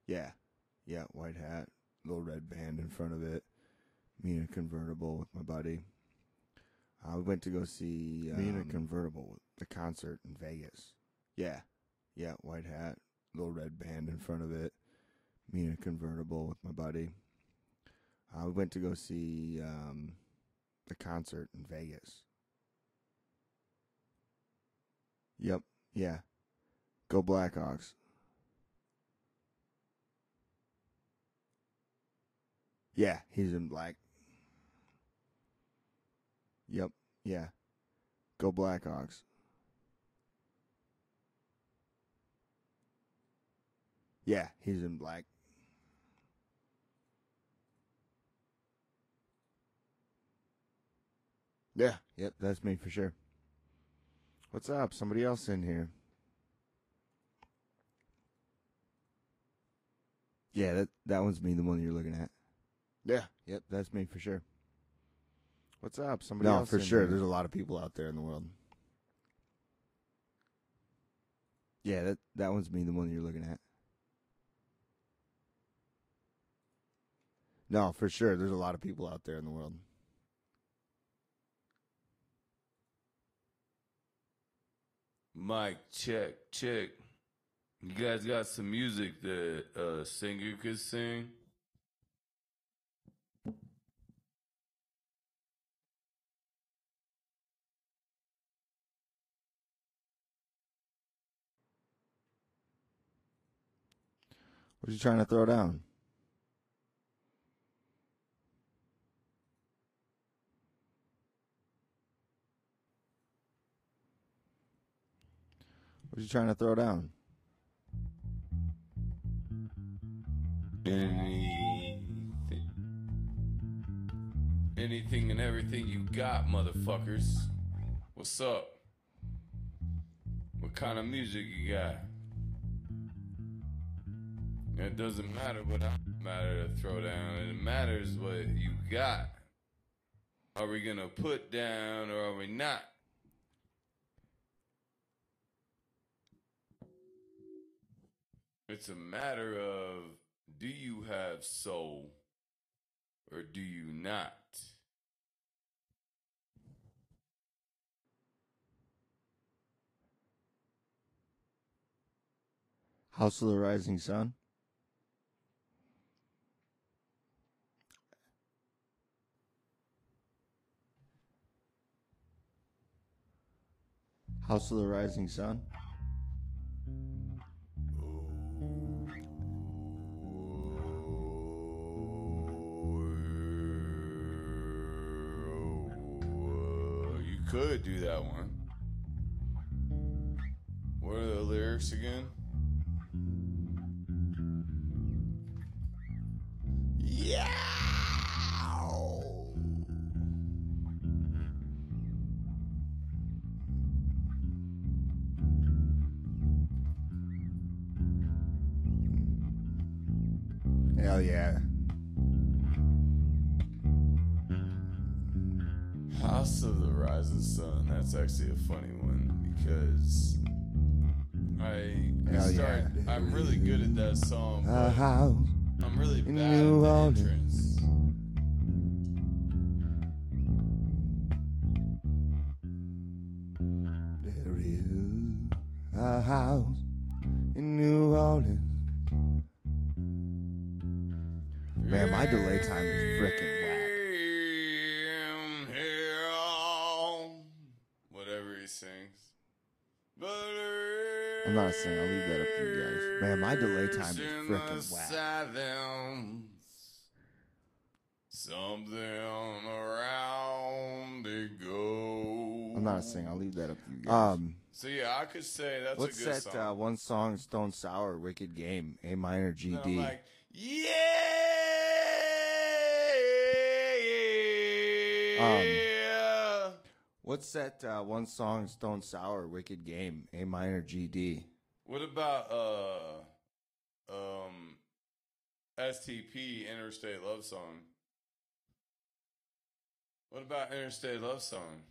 Yeah. Yeah, white hat, little red band in front of it. Me in a convertible with my buddy. We went to go see me in a convertible with the concert in Vegas. Yeah. Yeah, white hat, little red band in front of it. Me in a convertible with my buddy. We went to go see the concert in Vegas. Yep. Yeah. Go Blackhawks. Yeah, he's in black. Yep. Yeah. Go Blackhawks. Yeah, he's in black. Yeah. Yep, that's me for sure. What's up? Somebody else in here. Yeah, that one's me, the one you're looking at. Yeah. Yep, that's me for sure. What's up? Somebody else in here. No, for sure. There's a lot of people out there in the world. Yeah, that one's me, the one you're looking at. No, for sure. There's a lot of people out there in the world. Mic check, check. You guys got some music that a singer could sing? What are you trying to throw down? What are you trying to throw down? Anything and everything you got, motherfuckers. What's up? What kind of music you got? It doesn't matter what I matter to throw down. It matters what you got. Are we gonna put down or are we not? It's a matter of, do you have soul or do you not? House of the Rising Sun? House of the Rising Sun? You could do that one. What are the lyrics again? Yeah. Hell yeah. House of the Rising Sun. That's actually a funny one because I'm really good at that song. A house. I'm really bad at New the Orleans. entrance. There is a house in New Orleans. Man, my delay time is freaking whack. Whatever he sings. I'm not a singer. I'll leave that up to you guys. Man, my delay time is freaking whack. Something around it goes. I'm not a singer. I'll leave that up to you guys. So yeah, I could say that's what's a good that song. one song, Stone Sour, Wicked Game, A minor, G, And D. I'm like, yeah. What's that one song, Stone Sour, Wicked Game, A minor, G, D? What about STP, Interstate Love Song? What about Interstate Love Song?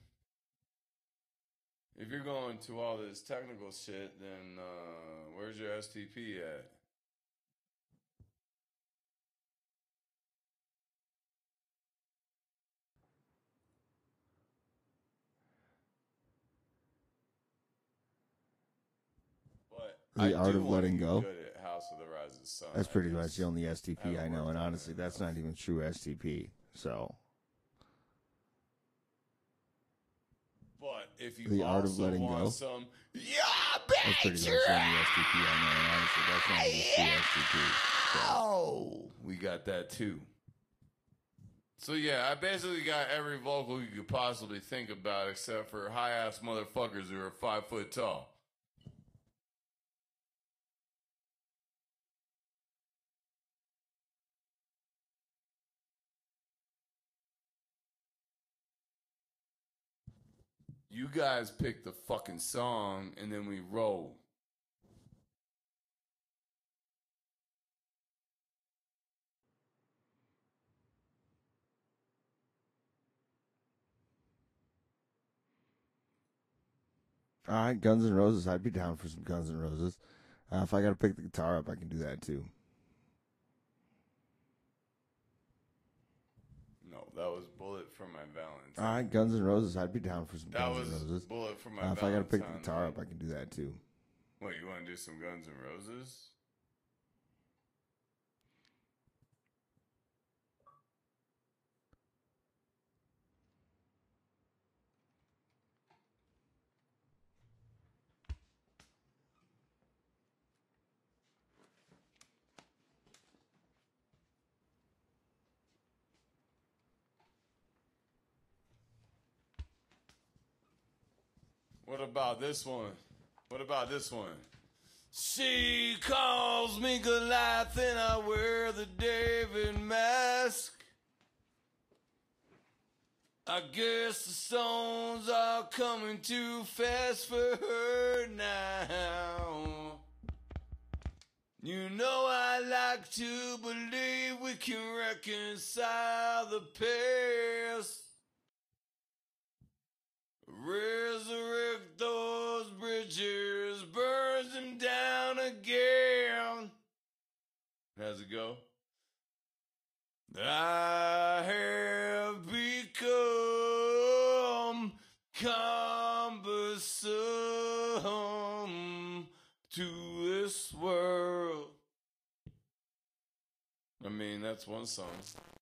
If you're going to all this technical shit, then where's your STP at? The Art of Letting Go. Good at House of the Rising Sun. That's pretty much the only STP I know, and honestly, that's not even true STP. So, but if you The Art of also Letting want Go. some, That's pretty much the only STP I know, and honestly, that's not even true STP. So. we got that too. So yeah, I basically got every vocal you could possibly think about, except for high ass motherfuckers who are 5 foot tall. You guys pick the fucking song and then we roll. All right, Guns N' Roses. I'd be down for some Guns N' Roses. If I got to pick the guitar up, I can do that too. No, that was Bullet for My Valentine. All right, Guns N' Roses. I'd be down for some That Guns was N' Roses. Bullet for My If I Valentine. got to pick the guitar up, I can do that too. What, you want to do some Guns N' Roses? What about this one? What about this one? She calls me Goliath and I wear the David mask. I guess the stones are coming too fast for her now. You know I like to believe we can reconcile the past. Resurrect those bridges, burn them down again. How's it go? I have become cumbersome to this world. I mean, that's one song.